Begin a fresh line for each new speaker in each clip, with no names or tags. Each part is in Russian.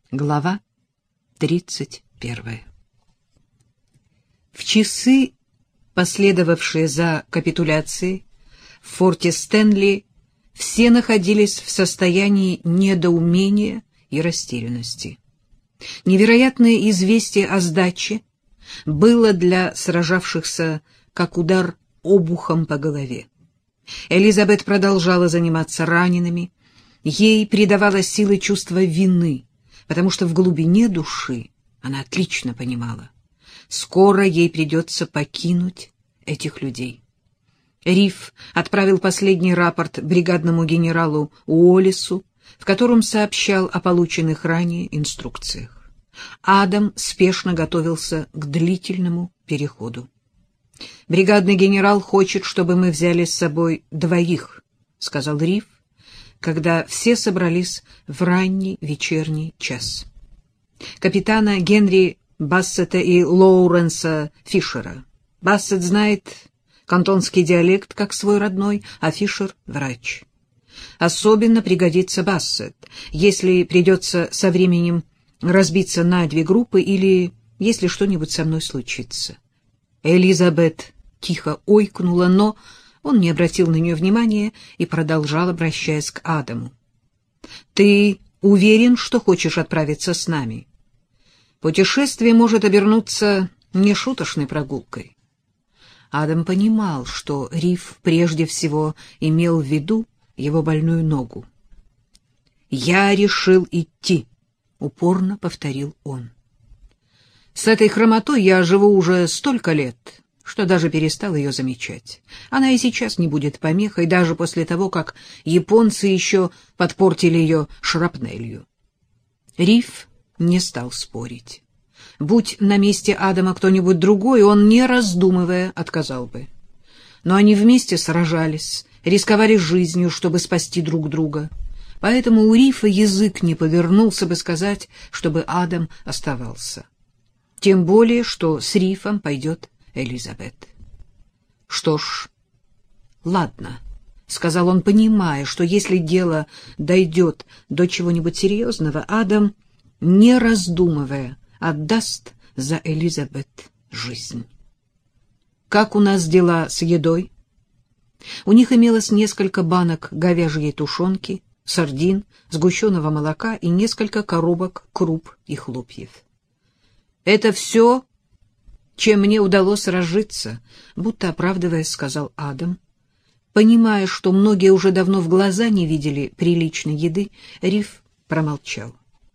Глава 31. В часы, последовавшие за капитуляцией, в форте Стэнли все находились в состоянии недоумения и растерянности. Невероятное известие о сдаче было для сражавшихся как удар обухом по голове. Элизабет продолжала заниматься ранеными. Ей придавало силы чувство вины, потому что в глубине души она отлично понимала: скоро ей придется покинуть этих людей. Риф отправил последний рапорт бригадному генералу Уоллесу, в котором сообщал о полученных ранее инструкциях. Адам спешно готовился к длительному переходу. «Бригадный генерал хочет, чтобы мы взяли с собой 2, — сказал Риф, когда все собрались в ранний вечерний час. Капитана Генри Бассета и Лоуренса Фишера. Бассет знает кантонский диалект как свой родной, а Фишер — врач. Особенно пригодится Бассет, если придется со временем разбиться на 2 группы или если что-нибудь со мной случится». Элизабет тихо ойкнула, но он не обратил на нее внимания и продолжал, обращаясь к Адаму: «Ты уверен, что хочешь отправиться с нами? Путешествие может обернуться нешуточной прогулкой». Адам понимал, что Риф прежде всего имел в виду его больную ногу. «Я решил идти», — упорно повторил он. «С этой хромотой я живу уже столько лет, что даже перестал ее замечать. Она и сейчас не будет помехой, даже после того, как японцы еще подпортили ее шрапнелью». Риф не стал спорить. Будь на месте Адама кто-нибудь другой, он, не раздумывая, отказал бы. Но они вместе сражались, рисковали жизнью, чтобы спасти друг друга. Поэтому у Рифа язык не повернулся бы сказать, чтобы Адам оставался. Тем более, что с Рифом пойдет Элизабет. «Что ж, ладно», — сказал он, понимая, что если дело дойдет до чего-нибудь серьезного, Адам, не раздумывая, отдаст за Элизабет жизнь. «Как у нас дела с едой?» У них имелось несколько банок говяжьей тушенки, сардин, сгущенного молока и несколько коробок круп и хлопьев. «Это все, чем мне удалось разжиться», — будто оправдываясь, сказал Адам. Понимая, что многие уже давно в глаза не видели приличной еды, Риф промолчал.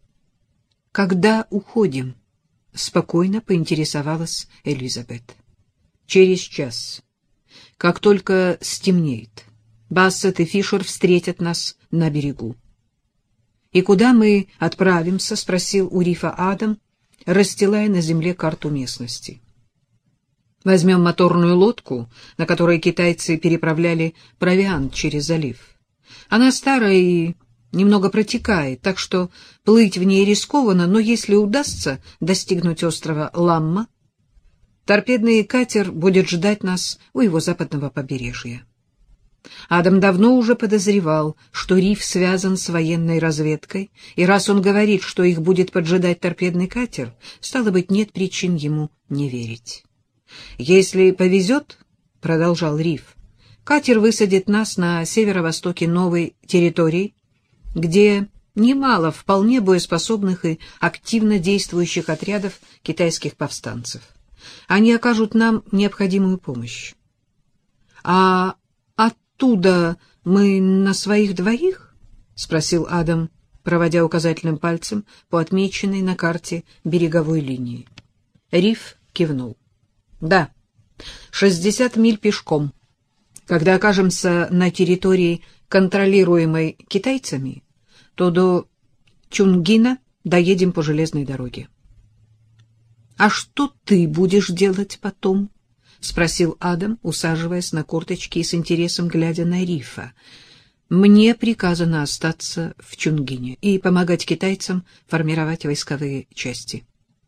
«Когда уходим?» — спокойно поинтересовалась Элизабет. «Через час. Как только стемнеет, Бассет и Фишер встретят нас на берегу». «И куда мы отправимся?» — спросил у Рифа Адам, расстилая на земле карту местности. «Возьмем моторную лодку, на которой китайцы переправляли провиант через залив. Она старая и немного протекает, так что плыть в ней рискованно, но если удастся достигнуть острова Ламма, торпедный катер будет ждать нас у его западного побережья». Адам давно уже подозревал, что Риф связан с военной разведкой, и раз он говорит, что их будет поджидать торпедный катер, стало быть, нет причин ему не верить. «Если повезет, — продолжал Риф, — катер высадит нас на северо-востоке новой территории, где немало вполне боеспособных и активно действующих отрядов китайских повстанцев. Они окажут нам необходимую помощь. А оттуда мы на своих 2? — спросил Адам, проводя указательным пальцем по отмеченной на карте береговой линии. Риф кивнул. «Да, 60 миль пешком. Когда окажемся на территории, контролируемой китайцами, то до Чунгина доедем по железной дороге». «А что ты будешь делать потом?» — спросил Адам, усаживаясь на корточки и с интересом глядя на Рифа. «Мне приказано остаться в Чунгине и помогать китайцам формировать войсковые части».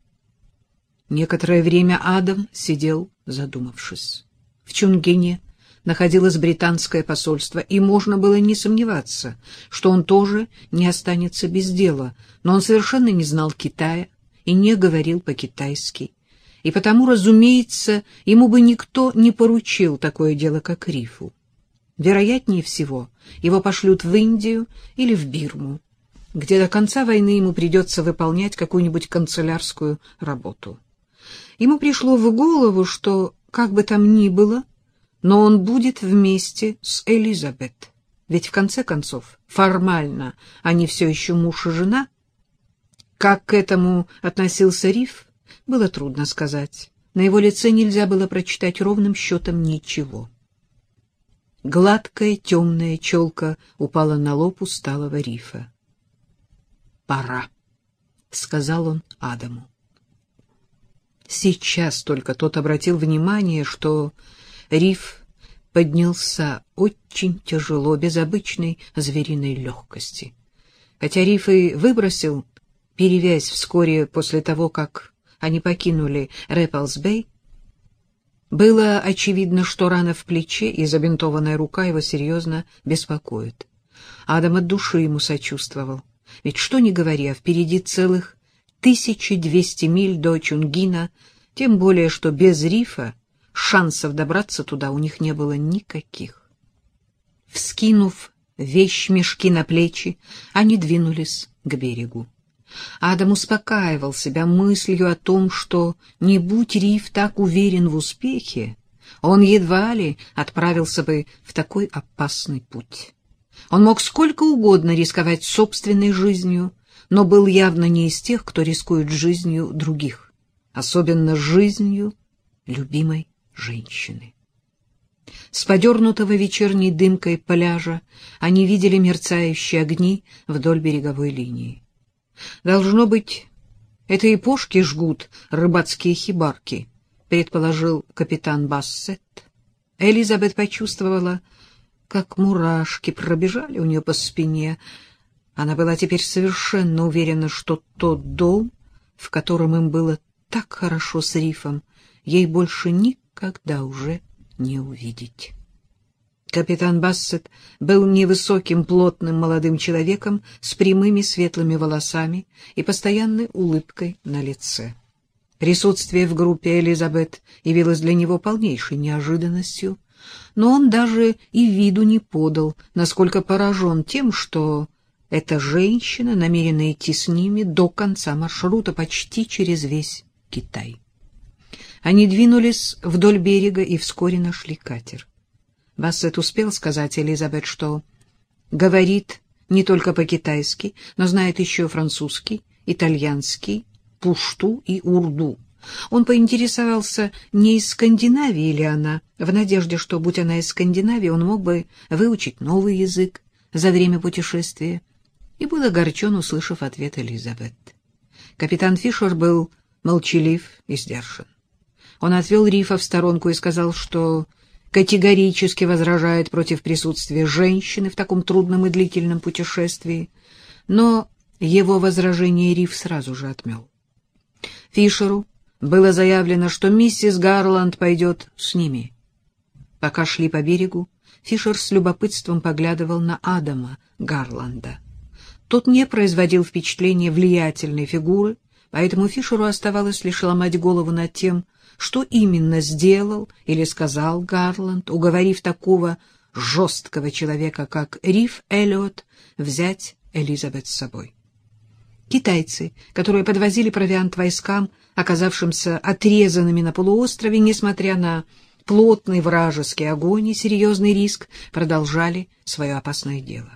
Некоторое время Адам сидел, задумавшись. В Чунгине находилось британское посольство, и можно было не сомневаться, что он тоже не останется без дела, но он совершенно не знал Китая и не говорил по-китайски, и потому, разумеется, ему бы никто не поручил такое дело, как Рифу. Вероятнее всего, его пошлют в Индию или в Бирму, где до конца войны ему придется выполнять какую-нибудь канцелярскую работу. Ему пришло в голову, что, как бы там ни было, но он будет вместе с Элизабет, ведь в конце концов формально они все еще муж и жена. Как к этому относился Риф, было трудно сказать. На его лице нельзя было прочитать ровным счетом ничего. Гладкая темная челка упала на лоб усталого Рифа. «Пора», — сказал он Адаму. Сейчас только тот обратил внимание, что Риф поднялся очень тяжело, без обычной звериной легкости. Хотя Риф и выбросил перевязь вскоре после того, как они покинули Рэпплс-Бэй, было очевидно, что рана в плече и забинтованная рука его серьезно беспокоит. Адам от души ему сочувствовал. Ведь что ни говори, а впереди целых 1200 миль до Чунгина, тем более, что без Рифа шансов добраться туда у них не было никаких. Вскинув вещмешки на плечи, они двинулись к берегу. Адам успокаивал себя мыслью о том, что, не будь Риф так уверен в успехе, он едва ли отправился бы в такой опасный путь. Он мог сколько угодно рисковать собственной жизнью, но был явно не из тех, кто рискует жизнью других, особенно жизнью любимой женщины. С подернутого вечерней дымкой пляжа они видели мерцающие огни вдоль береговой линии. «Должно быть, это и пушки жгут рыбацкие хибарки», — предположил капитан Бассет. Элизабет почувствовала, как мурашки пробежали у нее по спине. Она была теперь совершенно уверена, что тот дом, в котором им было так хорошо с Рифом, ей больше никогда уже не увидеть. Капитан Бассет был невысоким, плотным молодым человеком с прямыми светлыми волосами и постоянной улыбкой на лице. Присутствие в группе Элизабет явилось для него полнейшей неожиданностью, но он даже и виду не подал, насколько поражен тем, что эта женщина намерена идти с ними до конца маршрута, почти через весь Китай. Они двинулись вдоль берега и вскоре нашли катер. Бассет успел сказать Элизабет, что говорит не только по-китайски, но знает еще французский, итальянский, пушту и урду. Он поинтересовался, не из Скандинавии ли она, в надежде, что, будь она из Скандинавии, он мог бы выучить новый язык за время путешествия, и был огорчен, услышав ответ Элизабет. Капитан Фишер был молчалив и сдержан. Он отвел Рифа в сторонку и сказал, что категорически возражает против присутствия женщины в таком трудном и длительном путешествии, но его возражение Риф сразу же отмел. Фишеру было заявлено, что миссис Гарланд пойдет с ними. Пока шли по берегу, Фишер с любопытством поглядывал на Адама Гарланда. Тот не производил впечатления влиятельной фигуры, поэтому Фишеру оставалось лишь ломать голову над тем, что именно сделал или сказал Гарланд, уговорив такого жесткого человека, как Риф Эллиот, взять Элизабет с собой. Китайцы, которые подвозили провиант войскам, оказавшимся отрезанными на полуострове, несмотря на плотный вражеский огонь и серьезный риск, продолжали свое опасное дело.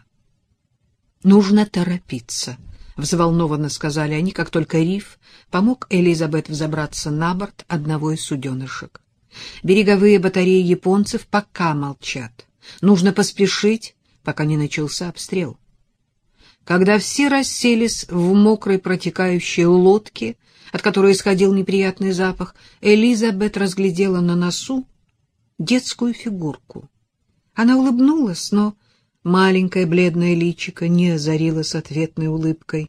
«Нужно торопиться», — взволнованно сказали они, как только Риф помог Элизабет взобраться на борт одного из суденышек. «Береговые батареи японцев пока молчат. Нужно поспешить, пока не начался обстрел». Когда все расселись в мокрой протекающей лодке, от которой исходил неприятный запах, Элизабет разглядела на носу детскую фигурку. Она улыбнулась, но маленькое бледное личико не озарилось ответной улыбкой.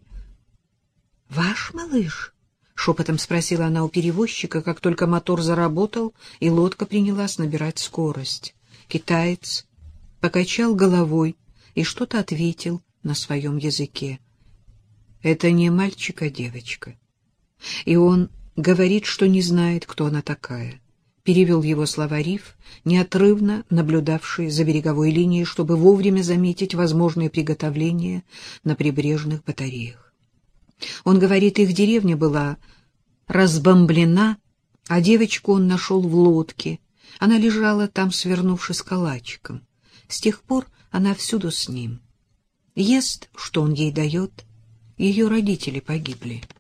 — Ваш малыш? — шепотом спросила она у перевозчика, как только мотор заработал, и лодка принялась набирать скорость. Китаец покачал головой и что-то ответил на своем языке. Это не мальчик, а девочка. И он говорит, что не знает, кто она такая. Перевел его слова Риф, неотрывно наблюдавший за береговой линией, чтобы вовремя заметить возможные приготовления на прибрежных батареях. Он говорит, их деревня была разбомблена, а девочку он нашел в лодке. Она лежала там, свернувшись калачиком. С тех пор она всюду с ним. Ест, что он ей дает. Ее родители погибли.